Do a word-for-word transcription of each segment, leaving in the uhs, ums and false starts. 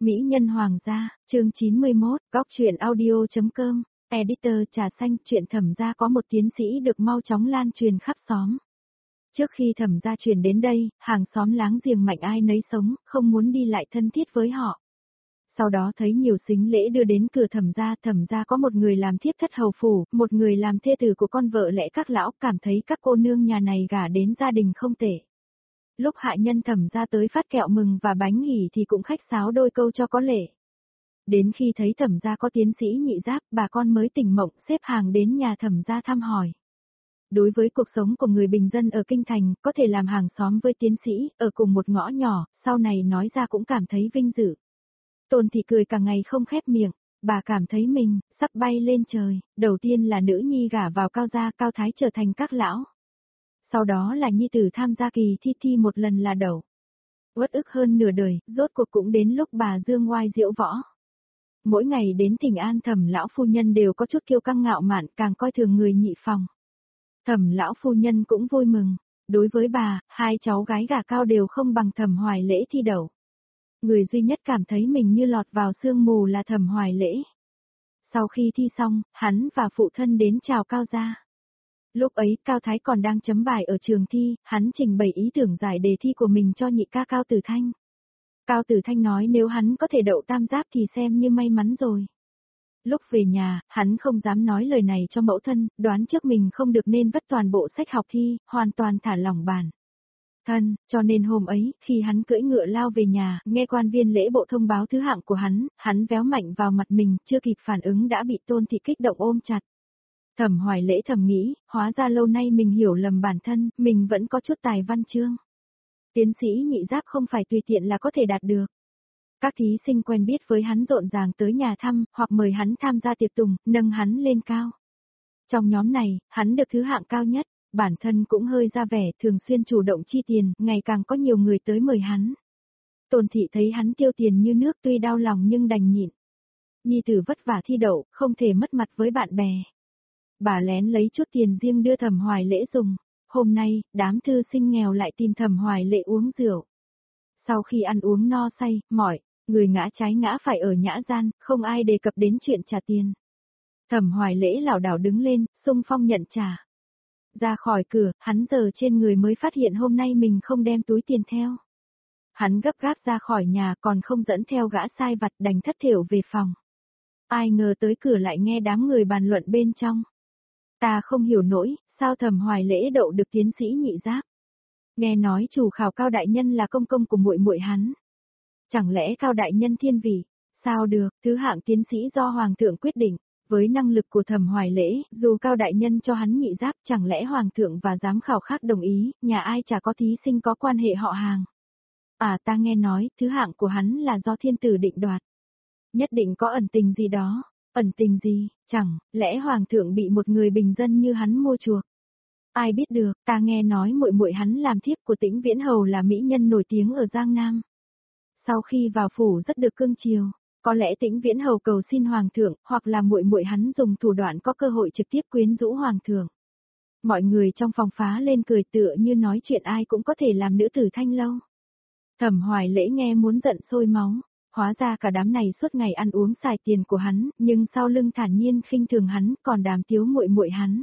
Mỹ nhân hoàng gia, chương chín mươi mốt, góc truyện audio.com, editor trà xanh. Chuyện Thẩm gia có một tiến sĩ được mau chóng lan truyền khắp xóm. Trước khi Thẩm gia truyền đến đây, hàng xóm láng giềng mạnh ai nấy sống, không muốn đi lại thân thiết với họ. Sau đó thấy nhiều sính lễ đưa đến cửa Thẩm gia, Thẩm gia có một người làm thiếp thất hầu phủ, một người làm thê tử của con vợ lẽ các lão, cảm thấy các cô nương nhà này gả đến gia đình không tệ. Lúc hạ nhân Thẩm gia tới phát kẹo mừng và bánh hỉ thì cũng khách sáo đôi câu cho có lệ. Đến khi thấy Thẩm gia có tiến sĩ nhị giáp, bà con mới tỉnh mộng xếp hàng đến nhà Thẩm gia thăm hỏi. Đối với cuộc sống của người bình dân ở Kinh Thành, có thể làm hàng xóm với tiến sĩ, ở cùng một ngõ nhỏ, sau này nói ra cũng cảm thấy vinh dự. Tôn Thị cười cả ngày không khép miệng, bà cảm thấy mình, sắp bay lên trời, đầu tiên là nữ nhi gả vào Cao gia, Cao Thái trở thành các lão. Sau đó là nhi tử tham gia kỳ thi thi một lần là đậu. Uất ức hơn nửa đời, rốt cuộc cũng đến lúc bà dương oai diễu võ. Mỗi ngày đến Thỉnh An Thẩm lão phu nhân đều có chút kiêu căng ngạo mạn, càng coi thường người nhị phòng. Thẩm lão phu nhân cũng vui mừng, đối với bà, hai cháu gái gả cao đều không bằng Thẩm Hoài Lễ thi đậu. Người duy nhất cảm thấy mình như lọt vào sương mù là Thẩm Hoài Lễ. Sau khi thi xong, hắn và phụ thân đến chào Cao gia. Lúc ấy, Cao Thái còn đang chấm bài ở trường thi, hắn trình bày ý tưởng giải đề thi của mình cho nhị ca Cao Tử Thanh. Cao Tử Thanh nói nếu hắn có thể đậu tam giáp thì xem như may mắn rồi. Lúc về nhà, hắn không dám nói lời này cho mẫu thân, đoán trước mình không được nên vất toàn bộ sách học thi, hoàn toàn thả lỏng bản thân, cho nên hôm ấy, khi hắn cưỡi ngựa lao về nhà, nghe quan viên lễ bộ thông báo thứ hạng của hắn, hắn véo mạnh vào mặt mình, chưa kịp phản ứng đã bị Tôn Thị kích động ôm chặt. Thẩm Hoài Lễ thầm nghĩ, hóa ra lâu nay mình hiểu lầm bản thân, mình vẫn có chút tài văn chương. Tiến sĩ nhị giáp không phải tùy tiện là có thể đạt được. Các thí sinh quen biết với hắn rộn ràng tới nhà thăm, hoặc mời hắn tham gia tiệc tùng, nâng hắn lên cao. Trong nhóm này, hắn được thứ hạng cao nhất, bản thân cũng hơi ra vẻ, thường xuyên chủ động chi tiền, ngày càng có nhiều người tới mời hắn. Tôn Thị thấy hắn tiêu tiền như nước tuy đau lòng nhưng đành nhịn. Nhi tử vất vả thi đậu, không thể mất mặt với bạn bè. Bà lén lấy chút tiền riêng đưa Thẩm Hoài Lễ dùng. Hôm nay, đám thư sinh nghèo lại tìm Thẩm Hoài Lễ uống rượu. Sau khi ăn uống no say, mỏi, người ngã trái ngã phải ở nhã gian, không ai đề cập đến chuyện trả tiền. Thẩm Hoài Lễ lảo đảo đứng lên, xung phong nhận trả. Ra khỏi cửa, hắn giờ trên người mới phát hiện hôm nay mình không đem túi tiền theo. Hắn gấp gáp ra khỏi nhà còn không dẫn theo gã sai vặt, đành thất thểu về phòng. Ai ngờ tới cửa lại nghe đám người bàn luận bên trong. Ta không hiểu nổi, sao Thẩm Hoài Lễ đậu được tiến sĩ nhị giáp? Nghe nói chủ khảo Cao đại nhân là công công của muội muội hắn. Chẳng lẽ Cao đại nhân thiên vị? Sao được, thứ hạng tiến sĩ do hoàng thượng quyết định, với năng lực của Thẩm Hoài Lễ, dù Cao đại nhân cho hắn nhị giáp, chẳng lẽ hoàng thượng và giám khảo khác đồng ý, nhà ai chả có thí sinh có quan hệ họ hàng. À, ta nghe nói, thứ hạng của hắn là do thiên tử định đoạt. Nhất định có ẩn tình gì đó. Ẩn tình gì, chẳng lẽ hoàng thượng bị một người bình dân như hắn mua chuộc? Ai biết được, ta nghe nói muội muội hắn làm thiếp của Tĩnh Viễn Hầu là mỹ nhân nổi tiếng ở Giang Nam. Sau khi vào phủ rất được cưng chiều, có lẽ Tĩnh Viễn Hầu cầu xin hoàng thượng, hoặc là muội muội hắn dùng thủ đoạn có cơ hội trực tiếp quyến rũ hoàng thượng. Mọi người trong phòng phá lên cười tựa như nói chuyện ai cũng có thể làm nữ tử thanh lâu. Thẩm Hoài Lễ nghe muốn giận sôi máu. Hóa ra cả đám này suốt ngày ăn uống xài tiền của hắn, nhưng sau lưng thản nhiên khinh thường hắn, còn đàm tiếu muội muội hắn.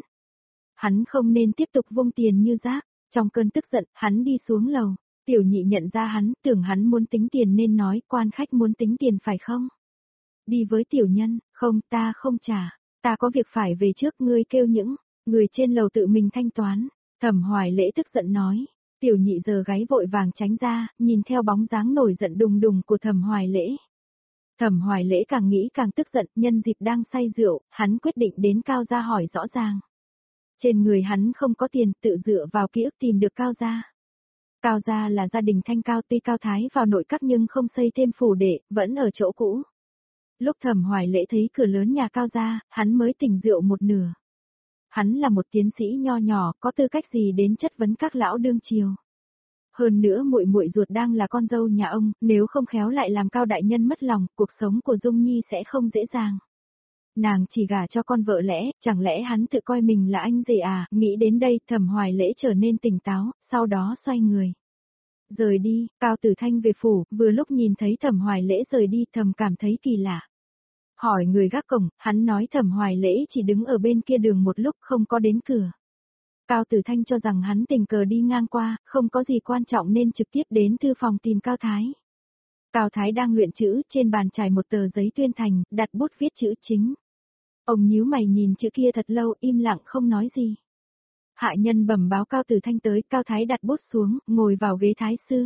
Hắn không nên tiếp tục vung tiền như rác, trong cơn tức giận, hắn đi xuống lầu, tiểu nhị nhận ra hắn, tưởng hắn muốn tính tiền nên nói, quan khách muốn tính tiền phải không? Đi với tiểu nhân, không, ta không trả, ta có việc phải về trước, ngươi kêu những người trên lầu tự mình thanh toán. Thẩm Hoài Lễ tức giận nói. Tiểu nhị giờ gáy vội vàng tránh ra, nhìn theo bóng dáng nổi giận đùng đùng của Thẩm Hoài Lễ. Thẩm Hoài Lễ càng nghĩ càng tức giận, nhân dịp đang say rượu, hắn quyết định đến Cao gia hỏi rõ ràng. Trên người hắn không có tiền, tự dựa vào ký ức tìm được Cao gia. Cao gia là gia đình thanh cao, tuy Cao Thái vào nội các nhưng không xây thêm phủ đệ, vẫn ở chỗ cũ. Lúc Thẩm Hoài Lễ thấy cửa lớn nhà Cao gia, hắn mới tỉnh rượu một nửa. Hắn là một tiến sĩ nho nhỏ, có tư cách gì đến chất vấn các lão đương triều. Hơn nữa muội muội ruột đang là con dâu nhà ông, nếu không khéo lại làm Cao đại nhân mất lòng, cuộc sống của Dung Nhi sẽ không dễ dàng. Nàng chỉ gả cho con vợ lẽ, chẳng lẽ hắn tự coi mình là anh rể à, nghĩ đến đây Thẩm Hoài Lễ trở nên tỉnh táo, sau đó xoay người. Rời đi, Cao Tử Thanh về phủ, vừa lúc nhìn thấy Thẩm Hoài Lễ rời đi, thầm cảm thấy kỳ lạ. Hỏi người gác cổng, hắn nói Thẩm Hoài Lễ chỉ đứng ở bên kia đường một lúc không có đến cửa. Cao Tử Thanh cho rằng hắn tình cờ đi ngang qua, không có gì quan trọng nên trực tiếp đến thư phòng tìm Cao Thái. Cao Thái đang luyện chữ, trên bàn trải một tờ giấy tuyên thành, đặt bút viết chữ chính. Ông nhíu mày nhìn chữ kia thật lâu, im lặng không nói gì. Hạ nhân bẩm báo Cao Tử Thanh tới, Cao Thái đặt bút xuống, ngồi vào ghế thái sư.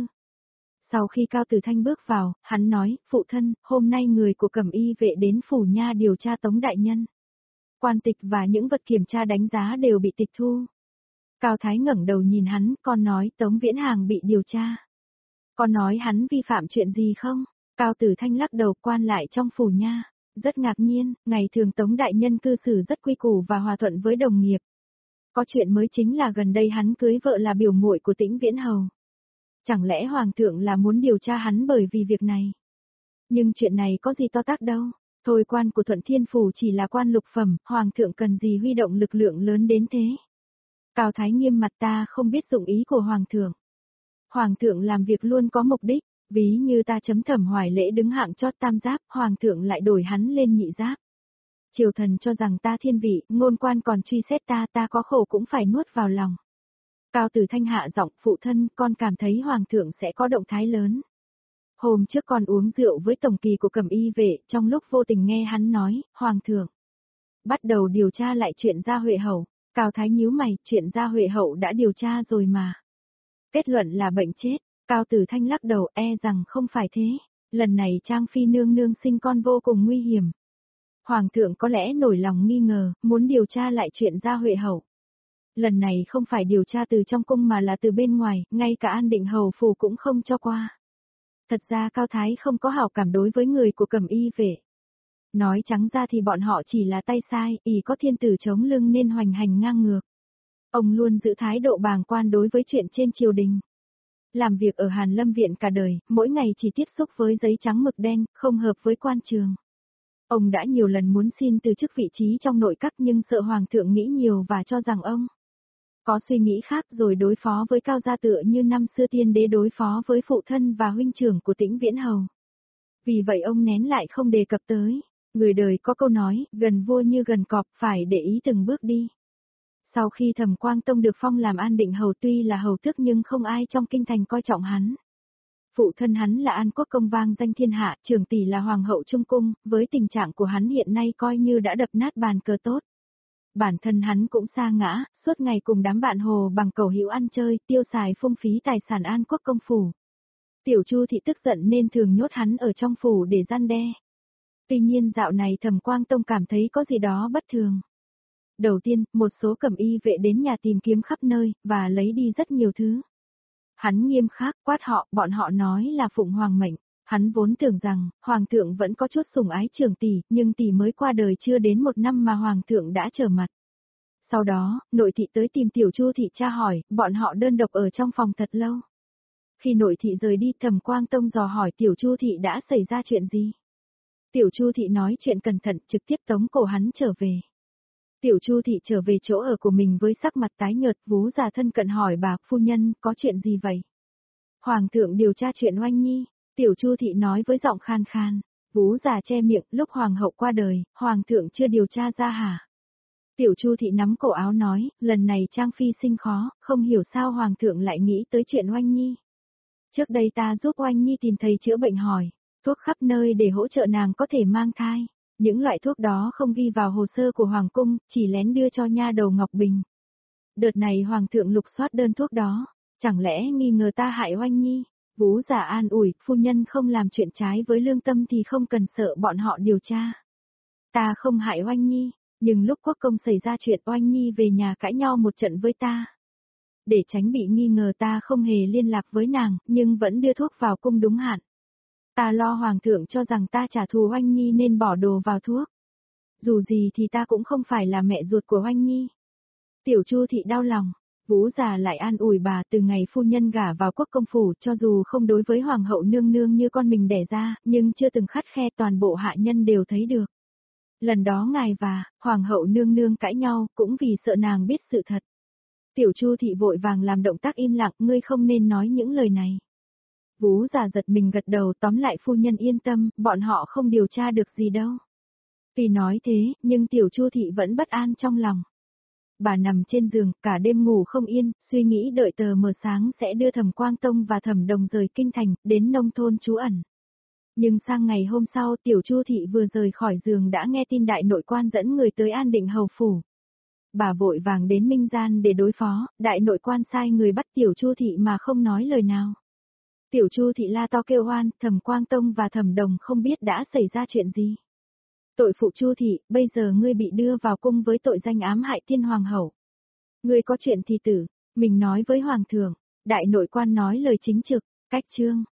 Sau khi Cao Tử Thanh bước vào, hắn nói, phụ thân, hôm nay người của Cẩm Y vệ đến phủ nha điều tra Tống đại nhân. Quan tịch và những vật kiểm tra đánh giá đều bị tịch thu. Cao Thái ngẩng đầu nhìn hắn, con nói Tống Viễn Hàng bị điều tra. Con nói hắn vi phạm chuyện gì không? Cao Tử Thanh lắc đầu, quan lại trong phủ nha. Rất ngạc nhiên, ngày thường Tống đại nhân cư xử rất quy củ và hòa thuận với đồng nghiệp. Có chuyện mới chính là gần đây hắn cưới vợ là biểu muội của Tĩnh Viễn Hầu. Chẳng lẽ Hoàng thượng là muốn điều tra hắn bởi vì việc này? Nhưng chuyện này có gì to tát đâu. Thôi quan của Thuận Thiên Phủ chỉ là quan lục phẩm, Hoàng thượng cần gì huy động lực lượng lớn đến thế? Cao Thái nghiêm mặt, ta không biết dụng ý của Hoàng thượng. Hoàng thượng làm việc luôn có mục đích, ví như ta chấm Thẩm Hoài Lễ đứng hạng chót tam giáp, Hoàng thượng lại đổi hắn lên nhị giáp. Triều thần cho rằng ta thiên vị, ngôn quan còn truy xét ta, ta có khổ cũng phải nuốt vào lòng. Cao Tử Thanh hạ giọng, phụ thân, con cảm thấy Hoàng thượng sẽ có động thái lớn. Hôm trước con uống rượu với tổng kỳ của Cẩm Y vệ, trong lúc vô tình nghe hắn nói, Hoàng thượng bắt đầu điều tra lại chuyện Gia Huệ Hậu. Cao Thái nhíu mày, chuyện Gia Huệ Hậu đã điều tra rồi mà. Kết luận là bệnh chết, Cao Tử Thanh lắc đầu, e rằng không phải thế. Lần này Trang Phi nương nương sinh con vô cùng nguy hiểm. Hoàng thượng có lẽ nổi lòng nghi ngờ, muốn điều tra lại chuyện Gia Huệ Hậu. Lần này không phải điều tra từ trong cung mà là từ bên ngoài, ngay cả An Định Hầu phủ cũng không cho qua. Thật ra Cao Thái không có hảo cảm đối với người của Cẩm Y vệ. Nói trắng ra thì bọn họ chỉ là tay sai, ỷ có thiên tử chống lưng nên hoành hành ngang ngược. Ông luôn giữ thái độ bàng quan đối với chuyện trên triều đình. Làm việc ở Hàn Lâm Viện cả đời, mỗi ngày chỉ tiếp xúc với giấy trắng mực đen, không hợp với quan trường. Ông đã nhiều lần muốn xin từ chức vị trí trong nội các nhưng sợ Hoàng thượng nghĩ nhiều và cho rằng ông có suy nghĩ khác rồi đối phó với Cao gia tựa như năm xưa tiên đế đối phó với phụ thân và huynh trưởng của Tĩnh Viễn Hầu. Vì vậy ông nén lại không đề cập tới. Người đời có câu nói, gần vua như gần cọp, phải để ý từng bước đi. Sau khi Thẩm Quang Tông được phong làm An Định Hầu tuy là hầu tước nhưng không ai trong kinh thành coi trọng hắn. Phụ thân hắn là An Quốc công vang danh thiên hạ, trưởng tỷ là Hoàng hậu Trung Cung, với tình trạng của hắn hiện nay coi như đã đập nát bàn cờ tốt. Bản thân hắn cũng sa ngã, suốt ngày cùng đám bạn hồ bằng cầu hữu ăn chơi, tiêu xài phung phí tài sản An Quốc công phủ. Tiểu Chu thị tức giận nên thường nhốt hắn ở trong phủ để gian đe. Tuy nhiên dạo này Thẩm Quang Tông cảm thấy có gì đó bất thường. Đầu tiên, một số Cẩm Y vệ đến nhà tìm kiếm khắp nơi, và lấy đi rất nhiều thứ. Hắn nghiêm khắc quát họ, bọn họ nói là phụng hoàng mệnh. Hắn vốn tưởng rằng, Hoàng thượng vẫn có chút sủng ái trưởng tỷ, nhưng tỷ mới qua đời chưa đến một năm mà Hoàng thượng đã trở mặt. Sau đó, nội thị tới tìm Tiểu Chu thị tra hỏi, bọn họ đơn độc ở trong phòng thật lâu. Khi nội thị rời đi, Thẩm Quang Tông dò hỏi Tiểu Chu thị đã xảy ra chuyện gì. Tiểu Chu thị nói chuyện cẩn thận, trực tiếp tống cổ hắn trở về. Tiểu Chu thị trở về chỗ ở của mình với sắc mặt tái nhợt, vú già thân cận hỏi bà, phu nhân, có chuyện gì vậy? Hoàng thượng điều tra chuyện Oanh Nhi. Tiểu Chu thị nói với giọng khan khan. Vú già che miệng, lúc hoàng hậu qua đời, hoàng thượng chưa điều tra ra hả? Tiểu Chu thị nắm cổ áo nói, lần này Trang Phi sinh khó, không hiểu sao hoàng thượng lại nghĩ tới chuyện Oanh Nhi. Trước đây ta giúp Oanh Nhi tìm thầy chữa bệnh hỏi, thuốc khắp nơi để hỗ trợ nàng có thể mang thai. Những loại thuốc đó không ghi vào hồ sơ của Hoàng cung, chỉ lén đưa cho nha đầu Ngọc Bình. Đợt này Hoàng thượng lục soát đơn thuốc đó, chẳng lẽ nghi ngờ ta hại Oanh Nhi? Vú giả an ủi, phu nhân không làm chuyện trái với lương tâm thì không cần sợ bọn họ điều tra. Ta không hại Oanh Nhi, nhưng lúc quốc công xảy ra chuyện Oanh Nhi về nhà cãi nhau một trận với ta. Để tránh bị nghi ngờ ta không hề liên lạc với nàng, nhưng vẫn đưa thuốc vào cung đúng hạn. Ta lo hoàng thượng cho rằng ta trả thù Oanh Nhi nên bỏ đồ vào thuốc. Dù gì thì ta cũng không phải là mẹ ruột của Oanh Nhi. Tiểu Chu thị đau lòng, Vũ già lại an ủi bà, từ ngày phu nhân gả vào quốc công phủ, cho dù không đối với hoàng hậu nương nương như con mình đẻ ra, nhưng chưa từng khắt khe, toàn bộ hạ nhân đều thấy được. Lần đó ngài và hoàng hậu nương nương cãi nhau, cũng vì sợ nàng biết sự thật. Tiểu Chu thị vội vàng làm động tác im lặng, ngươi không nên nói những lời này. Vú già giật mình gật đầu, tóm lại phu nhân yên tâm, bọn họ không điều tra được gì đâu. Tuy nói thế, nhưng tiểu Chu thị vẫn bất an trong lòng. Bà nằm trên giường, cả đêm ngủ không yên, suy nghĩ đợi tờ mờ sáng sẽ đưa Thẩm Quang Tông và Thẩm Đồng rời kinh thành, đến nông thôn trú ẩn. Nhưng sang ngày hôm sau tiểu Chu thị vừa rời khỏi giường đã nghe tin đại nội quan dẫn người tới An Định hầu phủ. Bà vội vàng đến Minh Gian để đối phó, đại nội quan sai người bắt tiểu Chu thị mà không nói lời nào. Tiểu Chu thị la to kêu oan, Thẩm Quang Tông và Thẩm Đồng không biết đã xảy ra chuyện gì. Tội phụ Chu thị, bây giờ ngươi bị đưa vào cung với tội danh ám hại tiên hoàng hậu. Ngươi có chuyện thì tử, mình nói với hoàng thượng, đại nội quan nói lời chính trực, cách chương.